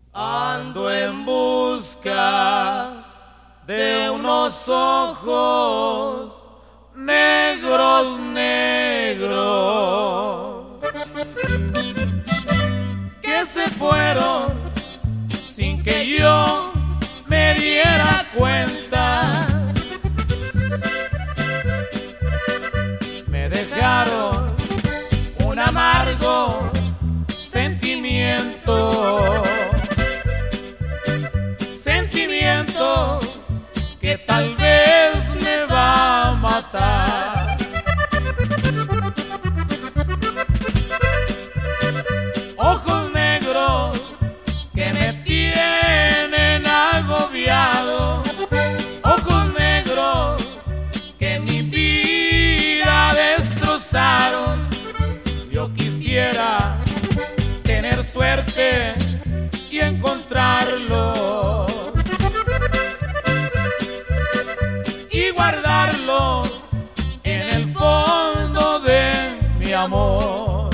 Ando en busca de unos ojos negros, negros, que se fueron sin que yo me diera cuenta. Me dejaron un amargo sentimiento, que tal vez me va a matar. Ojos negros que me tienen agobiado, ojos negros que mi vida destrozaron. Yo quisiera tener suerte y encontrarlo y guardarlos en el fondo de mi amor.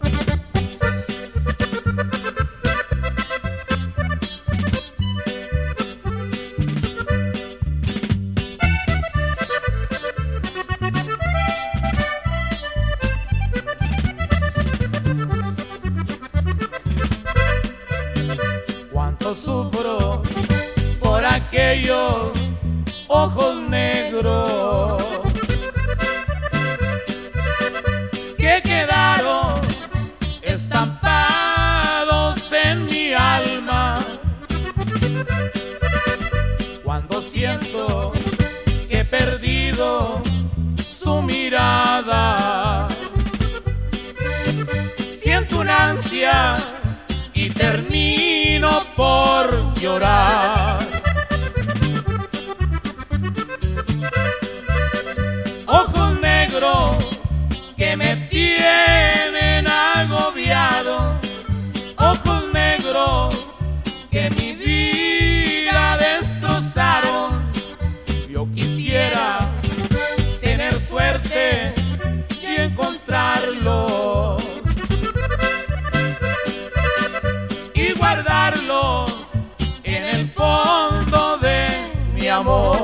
Cuánto sufro por aquellos ojos negros que quedaron estampados en mi alma. Cuando siento que he perdido su mirada, siento una ansia y termino por llorar. Ojos negros que me tienen agobiado, ojos negros que mi vida destrozaron. Yo quisiera tener suerte y encontrarlos y guardarlos en el fondo de mi amor.